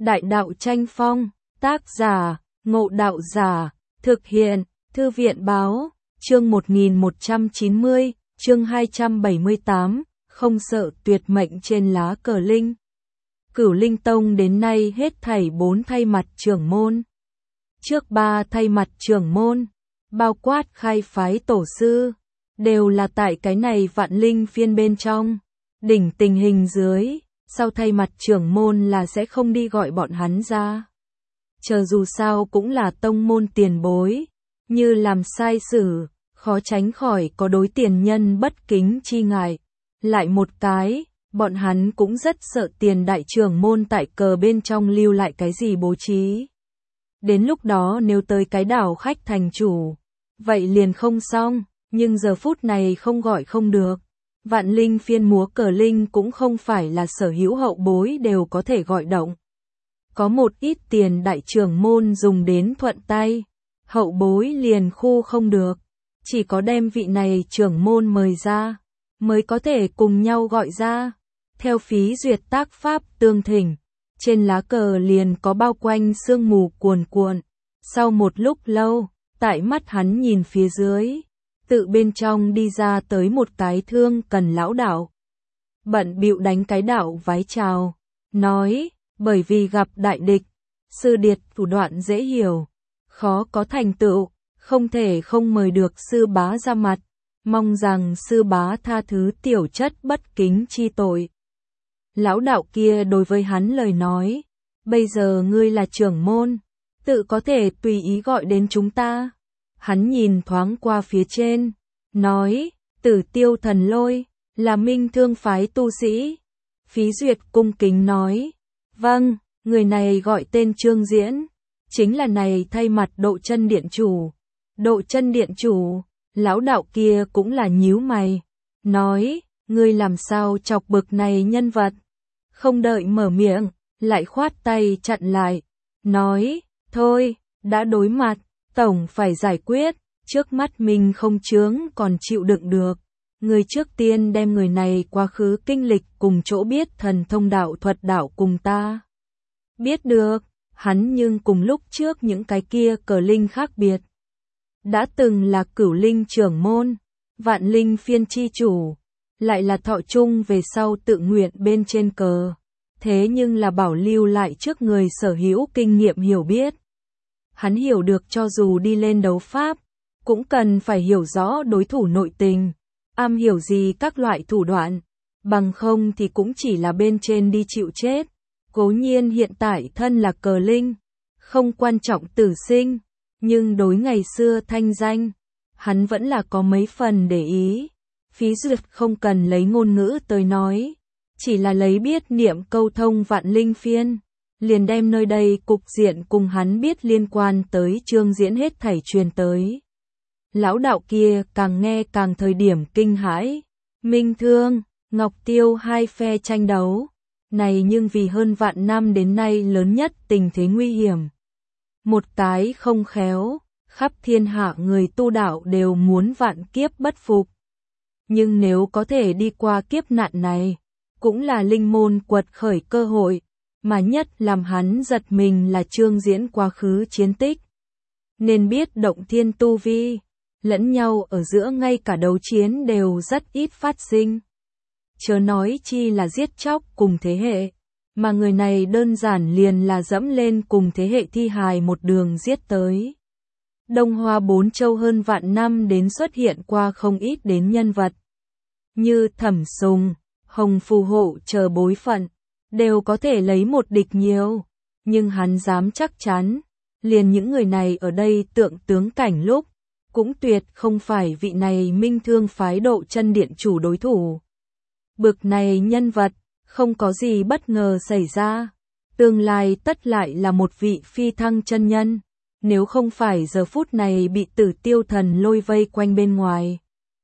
Đại đạo tranh phong, tác giả, Ngộ Đạo Giả, thực hiện, Thư viện báo, chương 1190, chương 278, không sợ tuyệt mệnh trên lá cờ linh. Cửu Linh Tông đến nay hết thảy 4 thay mặt trưởng môn. Trước 3 thay mặt trưởng môn, bao quát khai phái tổ sư, đều là tại cái này vạn linh phiên bên trong. Đỉnh tình hình dưới, sau thay mặt trưởng môn là sẽ không đi gọi bọn hắn ra. Chờ dù sao cũng là tông môn tiền bối, như làm sai sự, khó tránh khỏi có đối tiền nhân bất kính chi ngại. Lại một cái, bọn hắn cũng rất sợ tiền đại trưởng môn tại cờ bên trong lưu lại cái gì bố trí. Đến lúc đó nếu tới cái đảo khách thành chủ, vậy liền không xong, nhưng giờ phút này không gọi không được. Vạn linh phiên múa cờ linh cũng không phải là sở hữu hậu bối đều có thể gọi động. Có một ít tiền đại trưởng môn dùng đến thuận tay, hậu bối liền khu không được. Chỉ có đem vị này trưởng môn mời ra, mới có thể cùng nhau gọi ra. Theo phí duyệt tác pháp tương thỉnh, trên lá cờ liền có bao quanh sương mù cuồn cuộn. Sau một lúc lâu, tại mắt hắn nhìn phía dưới, tự bên trong đi ra tới một cái thương cần lão đạo. Bận bịu đánh cái đạo vái chào, nói, bởi vì gặp đại địch, sư điệt thủ đoạn dễ hiểu, khó có thành tựu, không thể không mời được sư bá ra mặt, mong rằng sư bá tha thứ tiểu chất bất kính chi tội. Lão đạo kia đối với hắn lời nói, bây giờ ngươi là trưởng môn, tự có thể tùy ý gọi đến chúng ta. Hắn nhìn thoáng qua phía trên, nói, Tử Tiêu Thần Lôi, là Minh Thương phái tu sĩ. Phí duyệt cung kính nói, vâng, người này gọi tên Trương Diễn, chính là này thay mặt Độ Chân Điện chủ. Độ Chân Điện chủ, lão đạo kia cũng là nhíu mày, nói, ngươi làm sao chọc bực này nhân vật. Không đợi mở miệng, lại khoát tay chặn lại, nói, thôi, đã đối mặt, tổng phải giải quyết, trước mắt mình không chướng còn chịu đựng được. Người trước tiên đem người này quá khứ kinh lịch cùng chỗ biết thần thông đạo thuật đạo cùng ta. Biết được, hắn nhưng cùng lúc trước những cái kia cờ linh khác biệt. Đã từng là Cửu Linh trưởng môn, Vạn Linh phiên chi chủ, lại là thọ chung về sau tự nguyện bên trên cờ. Thế nhưng là bảo lưu lại trước người sở hữu kinh nghiệm hiểu biết. Hắn hiểu được cho dù đi lên đấu pháp, cũng cần phải hiểu rõ đối thủ nội tình, am hiểu gì các loại thủ đoạn, bằng không thì cũng chỉ là bên trên đi chịu chết. Cố nhiên hiện tại thân là cờ linh, không quan trọng tử sinh, nhưng đối ngày xưa thanh danh, hắn vẫn là có mấy phần để ý. Phí duyệt không cần lấy ngôn ngữ tới nói, chỉ là lấy biết niệm câu thông vạn linh phiên, liền đem nơi đây cục diện cùng hắn biết liên quan tới Trương Diễn hết thảy truyền tới. Lão đạo kia càng nghe càng thời điểm kinh hãi, Minh Thương, Ngọc Tiêu hai phe tranh đấu, này nhưng vì hơn vạn năm đến nay lớn nhất tình thế nguy hiểm. Một cái không khéo, khắp thiên hạ người tu đạo đều muốn vạn kiếp bất phục. Nhưng nếu có thể đi qua kiếp nạn này, cũng là linh môn quật khởi cơ hội, mà nhất làm hắn giật mình là Trương Diễn quá khứ chiến tích. Nên biết động thiên tu vi, lẫn nhau ở giữa ngay cả đấu chiến đều rất ít phát sinh. Chớ nói chi là giết chóc cùng thế hệ, mà người này đơn giản liền là dẫm lên cùng thế hệ thi hài một đường giết tới. Đông Hoa bốn châu hơn vạn năm đến xuất hiện qua không ít đến nhân vật. Như Thẩm Sùng, Hồng Phù Hộ chờ bối phận, đều có thể lấy một địch nhiều, nhưng hắn dám chắc chắn, liền những người này ở đây tượng tướng cảnh lúc, cũng tuyệt không phải vị này Minh Thương phái Độ Chân Điện chủ đối thủ. Bực này nhân vật, không có gì bất ngờ xảy ra, tương lai tất lại là một vị phi thăng chân nhân, nếu không phải giờ phút này bị Tử Tiêu Thần Lôi vây quanh bên ngoài.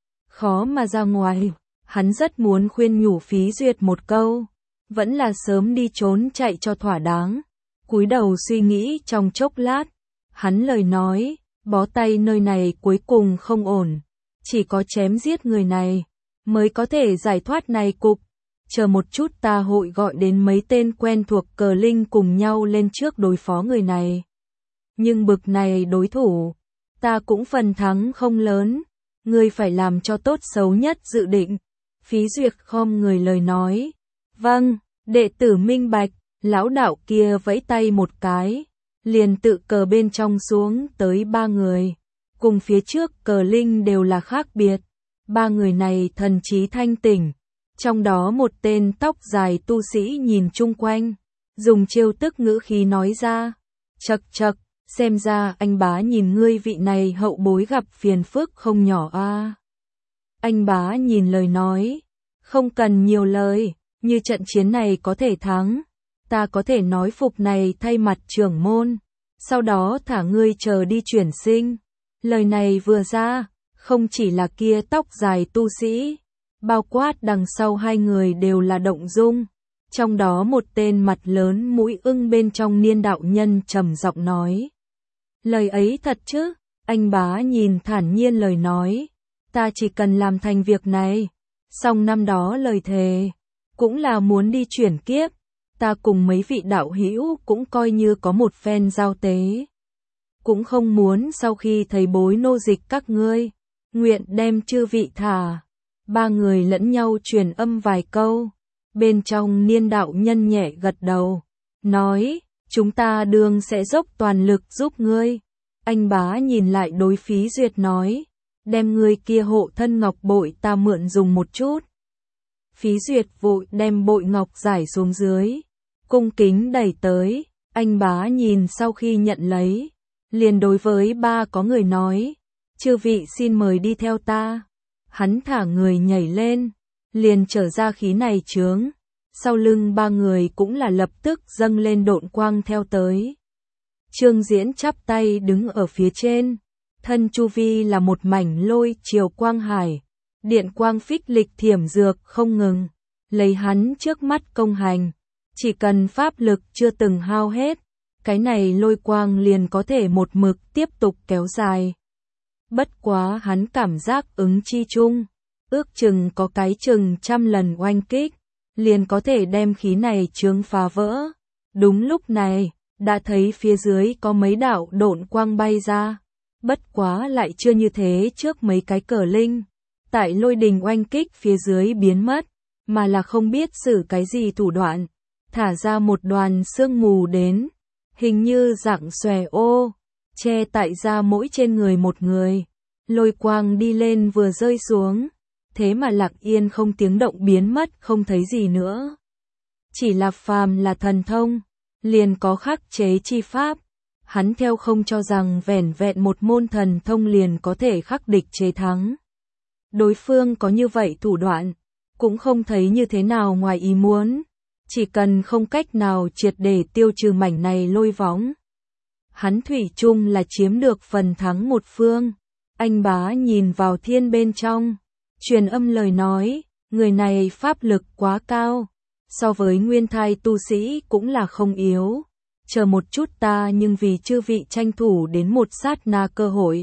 Khó mà ra ngoài, hắn rất muốn khuyên nhủ Phí duyệt một câu, vẫn là sớm đi trốn chạy cho thỏa đáng. Cúi đầu suy nghĩ trong chốc lát, hắn lời nói, bó tay nơi này cuối cùng không ổn, chỉ có chém giết người này, mới có thể giải thoát này cục. chờ một chút ta hội gọi đến mấy tên quen thuộc cờ linh cùng nhau lên trước đối phó người này. Nhưng bực này đối thủ, ta cũng phần thắng không lớn, ngươi phải làm cho tốt xấu nhất dự định. Phí Duyệt khom người lời nói, vâng, đệ tử minh bạch. Lão đạo kia vẫy tay một cái, liền tự cờ bên trong xuống tới 3 người, cùng phía trước cờ linh đều là khác biệt. 3 người này thần trí thanh tỉnh, trong đó một tên tóc dài tu sĩ nhìn chung quanh, dùng trêu tức ngữ khí nói ra, chậc chậc, xem ra anh bá nhìn ngươi vị này hậu bối gặp phiền phức không nhỏ a. Anh bá nhìn lời nói, không cần nhiều lời, như trận chiến này có thể thắng, ta có thể nói phục này thay mặt trưởng môn, sau đó thả ngươi chờ đi chuyển sinh. Lời này vừa ra, không chỉ là kia tóc dài tu sĩ, bao quát đằng sau 2 người đều là động dung. Trong đó một tên mặt lớn mũi ưng bên trong niên đạo nhân trầm giọng nói. Lời ấy thật chứ? Anh bá nhìn thản nhiên lời nói. Ta chỉ cần làm thành việc này. Xong năm đó lời thề, cũng là muốn đi chuyển kiếp. Ta cùng mấy vị đạo hữu cũng coi như có một phen giao tế. Cũng không muốn sau khi thầy bối nô dịch các ngươi, nguyện đem chư vị thả. 3 người lẫn nhau truyền âm vài câu. Bên trong niên đạo nhân nhẹ gật đầu, nói, chúng ta đương sẽ dốc toàn lực giúp ngươi. Anh bá nhìn lại đối Phí Duyệt nói, đem ngươi kia hộ thân ngọc bội ta mượn dùng một chút. Phí Duyệt vội đem bội ngọc giải xuống dưới, cung kính đẩy tới. Anh bá nhìn sau khi nhận lấy, liền đối với 3 có người nói, chư vị xin mời đi theo ta. Hắn thả người nhảy lên, liền trở ra khí này chướng, sau lưng 3 người cũng là lập tức dâng lên độn quang theo tới. Trương Diễn chắp tay đứng ở phía trên, thân chu vi là một mảnh lôi chiều quang hải, điện quang phích lịch thiểm dược không ngừng, lấy hắn trước mắt công hành, chỉ cần pháp lực chưa từng hao hết, cái này lôi quang liền có thể một mực tiếp tục kéo dài. Bất quá hắn cảm giác ứng chi chung, ước chừng có cái chừng 100 lần oanh kích, liền có thể đem khí này chướng phá vỡ. Đúng lúc này, đã thấy phía dưới có mấy đạo độn quang bay ra, bất quá lại chưa như thế trước mấy cái cờ linh, tại lôi đình oanh kích phía dưới biến mất, mà là không biết sử cái gì thủ đoạn, thả ra một đoàn sương mù đến, hình như dạng xòe ô, che tại ra mỗi trên người một người. Lôi quang đi lên vừa rơi xuống, thế mà lặng yên không tiếng động biến mất không thấy gì nữa. Chỉ là phàm là thần thông, liền có khắc chế chi pháp, hắn theo không cho rằng vẻn vẹn một môn thần thông liền có thể khắc địch chế thắng. Đối phương có như vậy thủ đoạn, cũng không thấy như thế nào ngoài ý muốn, chỉ cần không cách nào triệt để tiêu trừ mảnh này lôi võng. Hắn thủy chung là chiếm được phần thắng một phương. Anh bá nhìn vào thiên bên trong, truyền âm lời nói, người này pháp lực quá cao, so với nguyên thai tu sĩ cũng là không yếu. Chờ một chút ta nhưng vì chư vị tranh thủ đến một sát na cơ hội.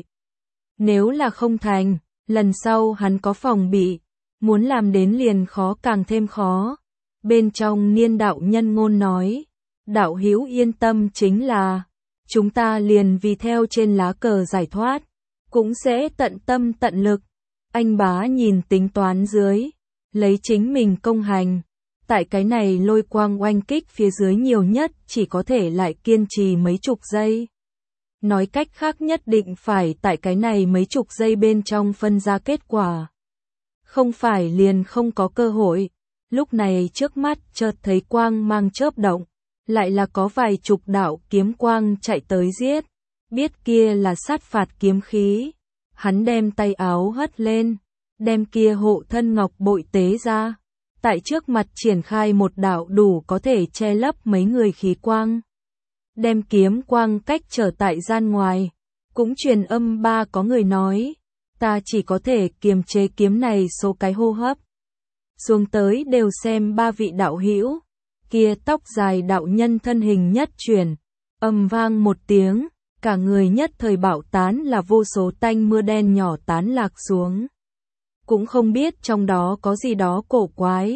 Nếu là không thành, lần sau hắn có phòng bị, muốn làm đến liền khó càng thêm khó. Bên trong niên đạo nhân ngôn nói, đạo hữu yên tâm chính là, chúng ta liền vì theo trên lá cờ giải thoát, cũng sẽ tận tâm tận lực. Anh bá nhìn tính toán dưới, lấy chính mình công hành, tại cái này lôi quang oanh kích phía dưới nhiều nhất chỉ có thể lại kiên trì mấy chục giây. Nói cách khác nhất định phải tại cái này mấy chục giây bên trong phân ra kết quả. Không phải liền không có cơ hội. Lúc này trước mắt chợt thấy quang mang chớp động, lại là có vài chục đạo kiếm quang chạy tới giết. Biết kia là sát phạt kiếm khí, hắn đem tay áo hất lên, đem kia hộ thân ngọc bội tế ra, tại trước mặt triển khai một đạo đủ có thể che lấp mấy người khí quang. Đem kiếm quang cách trở tại gian ngoài, cũng truyền âm ba có người nói, ta chỉ có thể kiềm chế kiếm này số cái hô hấp. Xuống tới đều xem ba vị đạo hữu, kia tóc dài đạo nhân thân hình nhất chuyển, âm vang một tiếng, cả người nhất thời bạo tán là vô số tanh mưa đen nhỏ tán lạc xuống. Cũng không biết trong đó có gì đó cổ quái,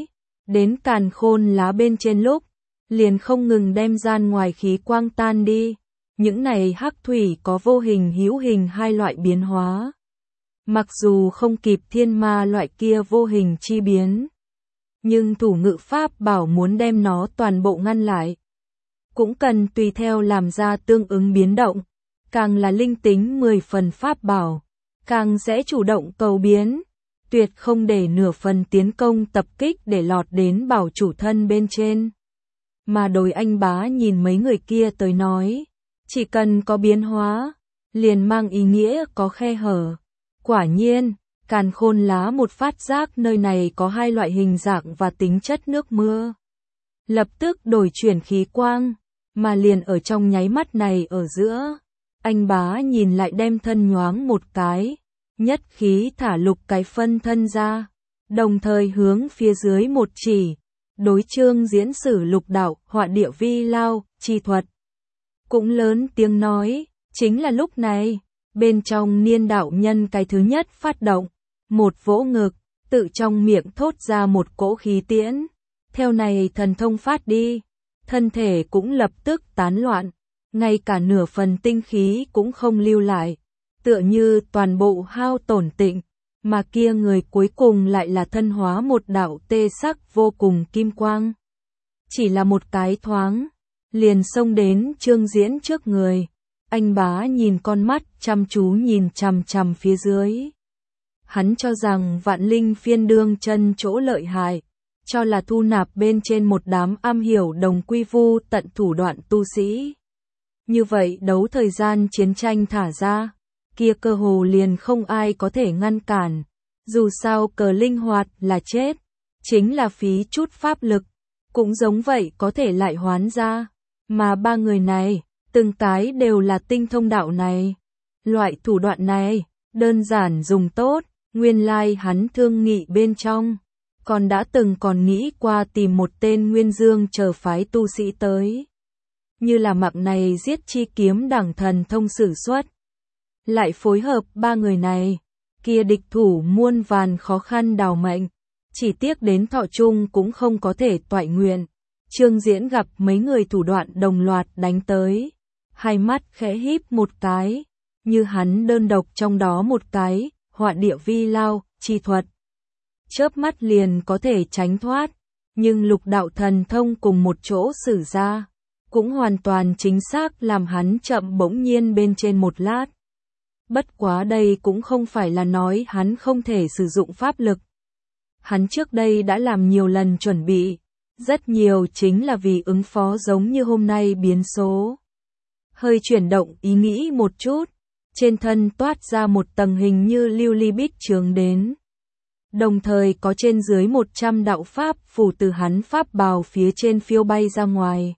đến càn khôn lá bên trên lúc, liền không ngừng đem gian ngoài khí quang tan đi. Những này hắc thủy có vô hình hữu hình hai loại biến hóa. Mặc dù không kịp thiên ma loại kia vô hình chi biến, nhưng thủ ngự pháp bảo muốn đem nó toàn bộ ngăn lại, cũng cần tùy theo làm ra tương ứng biến động. Càng là linh tính 10 phần pháp bảo, càng sẽ chủ động cầu biến, tuyệt không để nửa phần tiến công tập kích để lọt đến bảo chủ thân bên trên. Mà đối anh Bá nhìn mấy người kia tới nói, chỉ cần có biến hóa, liền mang ý nghĩa có khe hở. Quả nhiên, càn khôn lá một phát giác nơi này có hai loại hình dạng và tính chất nước mưa. Lập tức đổi chuyển khí quang, mà liền ở trong nháy mắt này ở giữa. Anh Bá nhìn lại đem thân nhoáng một cái, nhất khí thả lục cái phân thân ra, đồng thời hướng phía dưới một chỉ, đối chương diễn sử lục đạo, họa địa vi lao, chi thuật. Cũng lớn tiếng nói, chính là lúc này, bên trong niên đạo nhân cái thứ nhất phát động, một vỗ ngực, tự trong miệng thốt ra một cỗ khí tiễn, theo này thần thông phát đi, thân thể cũng lập tức tán loạn, ngay cả nửa phần tinh khí cũng không lưu lại, tựa như toàn bộ hao tổn tịnh, mà kia người cuối cùng lại là thân hóa một đạo tê sắc vô cùng kim quang. Chỉ là một cái thoáng, liền xông đến Trương Diễn trước người, anh Bá nhìn con mắt chăm chú nhìn chằm chằm phía dưới. Hắn cho rằng vạn linh phiên đương chân chỗ lợi hại, cho là thu nạp bên trên một đám am hiểu đồng quy vu tận thủ đoạn tu sĩ. Như vậy đấu thời gian chiến tranh thả ra, kia cơ hồ liền không ai có thể ngăn cản, dù sao cờ linh hoạt là chết, chính là phí chút pháp lực, cũng giống vậy có thể lại hoán ra, mà ba người này, từng cái đều là tinh thông đạo này. Loại thủ đoạn này, đơn giản dùng tốt, nguyên lai hắn thương nghị bên trong, còn đã từng còn nghĩ qua tìm một tên Nguyên Dương chờ phái tu sĩ tới. Như là mặc này giết chi kiếm đẳng thần thông sử xuất. Lại phối hợp ba người này, kia địch thủ muôn vàn khó khăn đào mệnh, chỉ tiếc đến thọ chung cũng không có thể toại nguyện. Trương Diễn gặp mấy người thủ đoạn đồng loạt đánh tới, hai mắt khẽ híp một cái, như hắn đơn độc trong đó một cái, họa địa vi lao, chi thuật. Chớp mắt liền có thể tránh thoát, nhưng lục đạo thần thông cùng một chỗ sử ra, cũng hoàn toàn chính xác làm hắn chậm bỗng nhiên bên trên một lát. Bất quá đây cũng không phải là nói hắn không thể sử dụng pháp lực. Hắn trước đây đã làm nhiều lần chuẩn bị, rất nhiều chính là vì ứng phó giống như hôm nay biến số. Hơi chuyển động ý nghĩ một chút, trên thân toát ra một tầng hình như lưu ly bích chướng đến. Đồng thời có trên dưới 100 đạo pháp phù từ hắn pháp bào phía trên phiêu bay ra ngoài.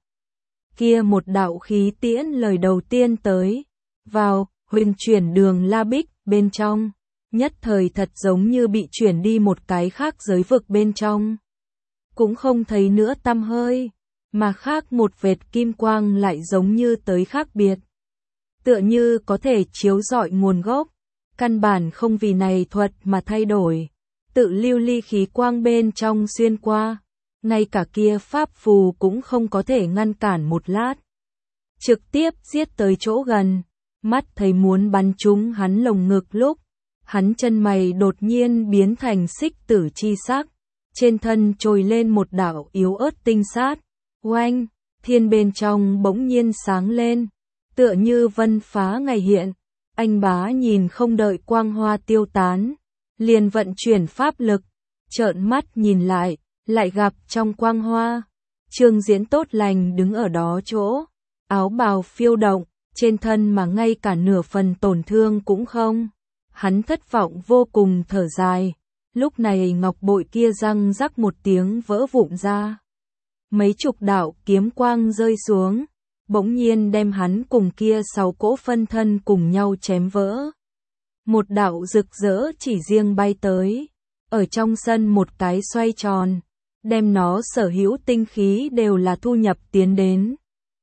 Kia một đạo khí tiễn lời đầu tiên tới, vào, huyền chuyển đường La Bích bên trong, nhất thời thật giống như bị chuyển đi một cái khác giới vực bên trong. Cũng không thấy nữa tăm hơi, mà khác một vệt kim quang lại giống như tới khác biệt. Tựa như có thể chiếu rọi nguồn gốc, căn bản không vì này thuật mà thay đổi. Tự lưu ly khí quang bên trong xuyên qua, ngay cả kia pháp phù cũng không có thể ngăn cản một lát. Trực tiếp giết tới chỗ gần, mắt thấy muốn bắn trúng hắn lồng ngực lúc, hắn chân mày đột nhiên biến thành xích tử chi sắc, trên thân trồi lên một đạo yếu ớt tinh sát, oanh, thiên bên trong bỗng nhiên sáng lên, tựa như vân phá ngày hiện. Anh Bá nhìn không đợi quang hoa tiêu tán, liền vận chuyển pháp lực, trợn mắt nhìn lại gặp trong quang hoa, Trương Diễn tốt lành đứng ở đó chỗ, áo bào phiêu động, trên thân mà ngay cả nửa phần tổn thương cũng không. Hắn thất vọng vô cùng thở dài, lúc này ngọc bội kia răng rắc một tiếng vỡ vụn ra. Mấy chục đạo kiếm quang rơi xuống, bỗng nhiên đem hắn cùng kia 6 cỗ phân thân cùng nhau chém vỡ. Một đạo rực rỡ chỉ riêng bay tới, ở trong sân một cái xoay tròn, đem nó sở hữu tinh khí đều là thu nhập tiến đến.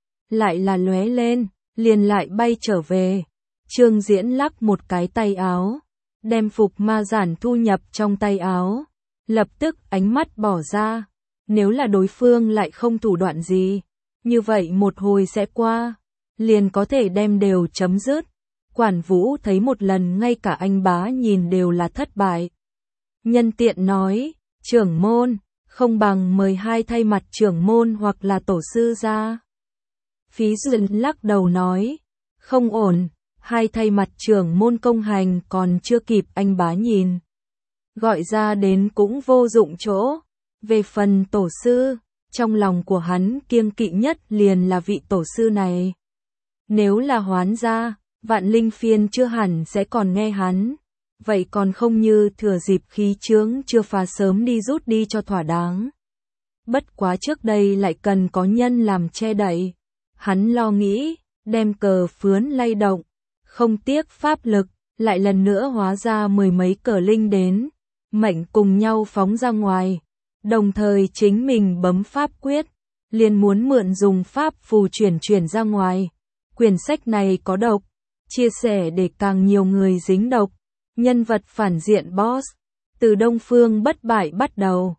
Lại là lóe lên, liền lại bay trở về. Trương Diễn lắc một cái tay áo, đem phục ma giản thu nhập trong tay áo, lập tức ánh mắt bỏ ra, Nếu là đối phương lại không thủ đoạn gì, như vậy một hồi sẽ qua, liền có thể đem đều chấm dứt. Quản Vũ thấy một lần ngay cả anh Bá nhìn đều là thất bại. Nhân tiện nói, trưởng môn, không bằng mời hai thay mặt trưởng môn hoặc là tổ sư ra. Phí Duyên lắc đầu nói, không ổn, hai thay mặt trưởng môn công hành còn chưa kịp anh Bá nhìn. Gọi ra đến cũng vô dụng chỗ. Về phần tổ sư, trong lòng của hắn kiêng kỵ nhất liền là vị tổ sư này. Nếu là Hoán gia, Vạn Linh Phiên chưa hẳn sẽ còn nghe hắn. Vậy còn không như thừa dịp khí chướng chưa phá sớm đi rút đi cho thỏa đáng. Bất quá trước đây lại cần có nhân làm che đậy. Hắn lo nghĩ, đem cờ phướn lay động, không tiếc pháp lực, lại lần nữa hóa ra mười mấy cờ linh đến, mệnh cùng nhau phóng ra ngoài, đồng thời chính mình bấm pháp quyết, liền muốn mượn dùng pháp phù chuyển ra ngoài. Quyển sách này có độc, chia sẻ để càng nhiều người dính độc, nhân vật phản diện boss, từ Đông Phương bất bại bắt đầu.